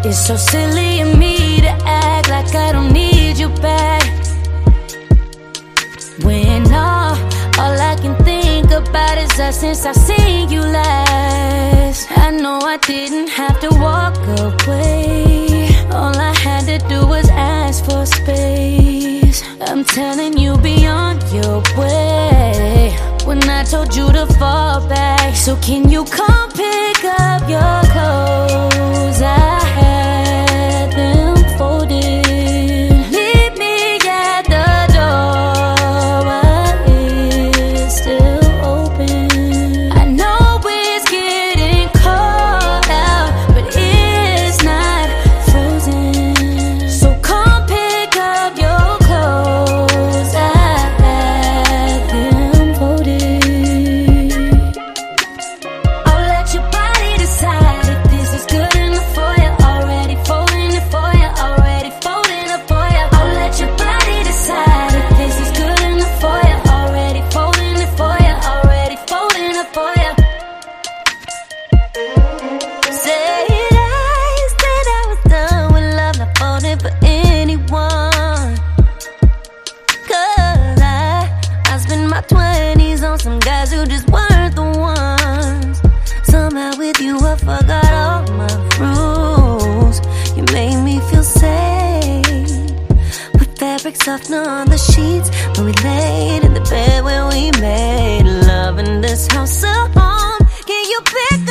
It's so silly of me to act like I don't need you back, when all I can think about is us since I seen you last. I know I didn't have to walk away, all I had to do was ask for space. I'm telling you, be on your way when I told you to fall back. So can you come pick up your clothes? I had them folded. Meet me at the door while it's still open. I know it's getting cold out, but it's not frozen. So come pick up your clothes. I had them folded. I'll let your body decide if this is good enough for you. Already folding it for you, already folding it for you. I'll let your body decide if this is good enough for you. Already folding it for you, already folding it for you. Said I said I was done with love, not folding for anyone. 'Cause I spent my 20s on some guys who just weren't the ones. Somehow with you I forgot all my rules. You made me feel safe. Put fabric softener on the sheets when we laid in the bed where we made love in this house at home. Can you pick